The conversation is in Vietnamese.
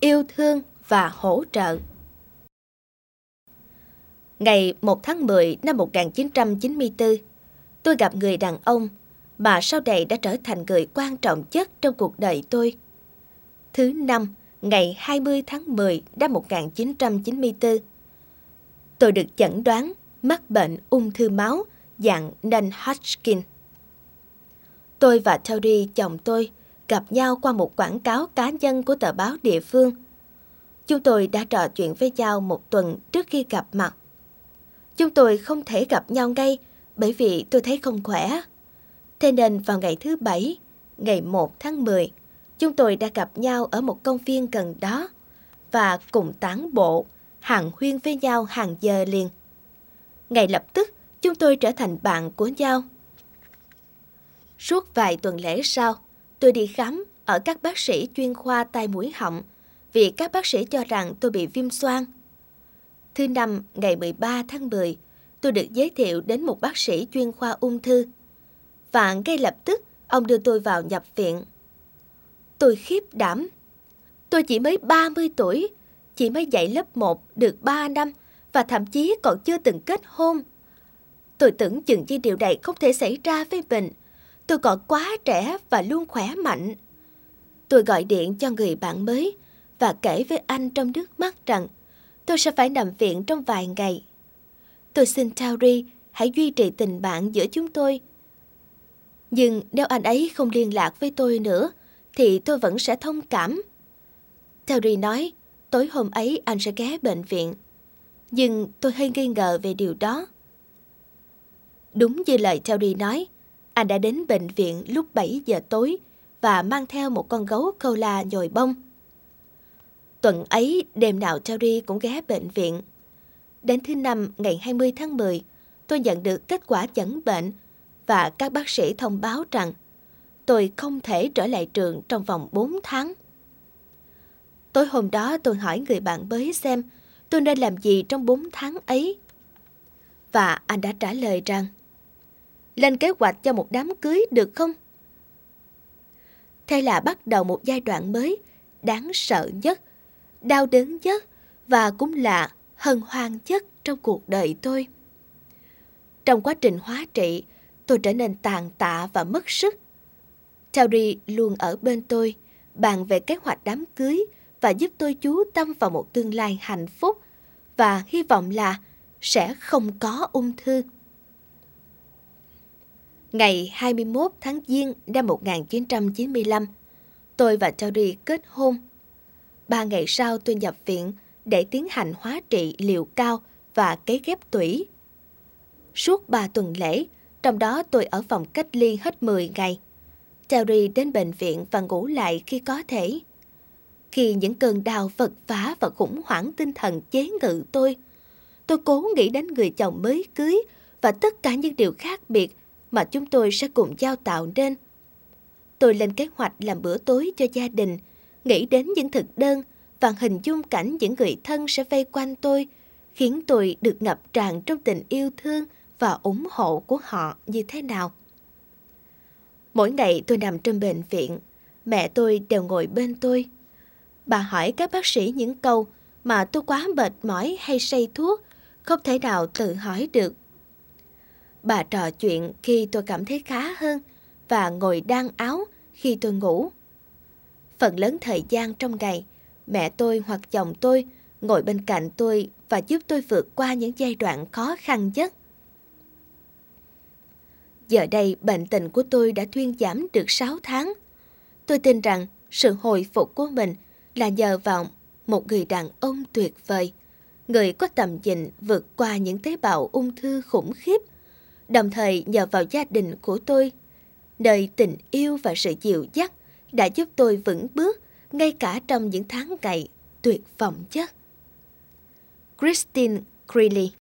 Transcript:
yêu thương và hỗ trợ. Ngày 1 tháng 10 năm 1994, tôi gặp người đàn ông mà sau này đã trở thành người quan trọng nhất trong cuộc đời tôi. Thứ Năm, ngày 20 tháng 10 năm 1994, tôi được chẩn đoán mắc bệnh ung thư máu dạng non-Hodgkin. Tôi và Terry, chồng tôi, gặp nhau qua một quảng cáo cá nhân của tờ báo địa phương. Chúng tôi đã trò chuyện với nhau một tuần trước khi gặp mặt. Chúng tôi không thể gặp nhau ngay bởi vì tôi thấy không khỏe. Thế nên vào ngày thứ Bảy, ngày 1 tháng 10, chúng tôi đã gặp nhau ở một công viên gần đó và cùng tản bộ, hàn huyên với nhau hàng giờ liền. Ngay lập tức, chúng tôi trở thành bạn của nhau. Suốt vài tuần lễ sau, tôi đi khám ở các bác sĩ chuyên khoa tai mũi họng vì các bác sĩ cho rằng tôi bị viêm xoang. Thứ Năm, ngày 13 tháng 10, tôi được giới thiệu đến một bác sĩ chuyên khoa ung thư. Và ngay lập tức, ông đưa tôi vào nhập viện. Tôi khiếp đảm. Tôi chỉ mới 30 tuổi, chỉ mới dạy lớp 1 được 3 năm và thậm chí còn chưa từng kết hôn. Tôi tưởng chừng như điều này không thể xảy ra với mình. Tôi còn quá trẻ và luôn khỏe mạnh. Tôi gọi điện cho người bạn mới và kể với anh trong nước mắt rằng tôi sẽ phải nằm viện trong vài ngày. Tôi xin Terry hãy duy trì tình bạn giữa chúng tôi. Nhưng nếu anh ấy không liên lạc với tôi nữa, thì tôi vẫn sẽ thông cảm. Terry nói, tối hôm ấy anh sẽ ghé bệnh viện. Nhưng tôi hơi nghi ngờ về điều đó. Đúng như lời Terry nói, anh đã đến bệnh viện lúc 7 giờ tối và mang theo một con gấu cola nhồi bông. Tuần ấy, đêm nào Terry cũng ghé bệnh viện. Đến thứ Năm, ngày 20 tháng 10, tôi nhận được kết quả chẩn bệnh và các bác sĩ thông báo rằng tôi không thể trở lại trường trong vòng 4 tháng. Tối hôm đó tôi hỏi người bạn mới xem tôi nên làm gì trong 4 tháng ấy. Và anh đã trả lời rằng, lên kế hoạch cho một đám cưới được không? Thế là bắt đầu một giai đoạn mới, đáng sợ nhất, đau đớn nhất và cũng là hân hoan nhất trong cuộc đời tôi. Trong quá trình hóa trị, tôi trở nên tàn tạ và mất sức. Terry luôn ở bên tôi, bàn về kế hoạch đám cưới và giúp tôi chú tâm vào một tương lai hạnh phúc và hy vọng là sẽ không có ung thư. Ngày 21 tháng Giêng năm 1995, tôi và Terry kết hôn. 3 ngày sau tôi nhập viện để tiến hành hóa trị liều cao và cấy ghép tủy. Suốt 3 tuần lễ, trong đó tôi ở phòng cách ly hết 10 ngày. Terry đến bệnh viện và ngủ lại khi có thể. Khi những cơn đau vật vã và khủng hoảng tinh thần chế ngự tôi cố nghĩ đến người chồng mới cưới và tất cả những điều khác biệt mà chúng tôi sẽ cùng nhau tạo nên. Tôi lên kế hoạch làm bữa tối cho gia đình, nghĩ đến những thực đơn và hình dung cảnh những người thân sẽ vây quanh tôi, khiến tôi được ngập tràn trong tình yêu thương và ủng hộ của họ như thế nào. Mỗi ngày tôi nằm trong bệnh viện, mẹ tôi đều ngồi bên tôi. Bà hỏi các bác sĩ những câu mà tôi quá mệt mỏi hay say thuốc, không thể nào tự hỏi được. Bà trò chuyện khi tôi cảm thấy khá hơn và ngồi đan áo khi tôi ngủ. Phần lớn thời gian trong ngày, mẹ tôi hoặc chồng tôi ngồi bên cạnh tôi và giúp tôi vượt qua những giai đoạn khó khăn nhất. Giờ đây, bệnh tình của tôi đã thuyên giảm được 6 tháng. Tôi tin rằng sự hồi phục của mình là nhờ vào một người đàn ông tuyệt vời, người có tầm nhìn vượt qua những tế bào ung thư khủng khiếp, đồng thời nhờ vào gia đình của tôi, nơi tình yêu và sự dìu dắt đã giúp tôi vững bước ngay cả trong những tháng ngày tuyệt vọng nhất. Christine Greeley.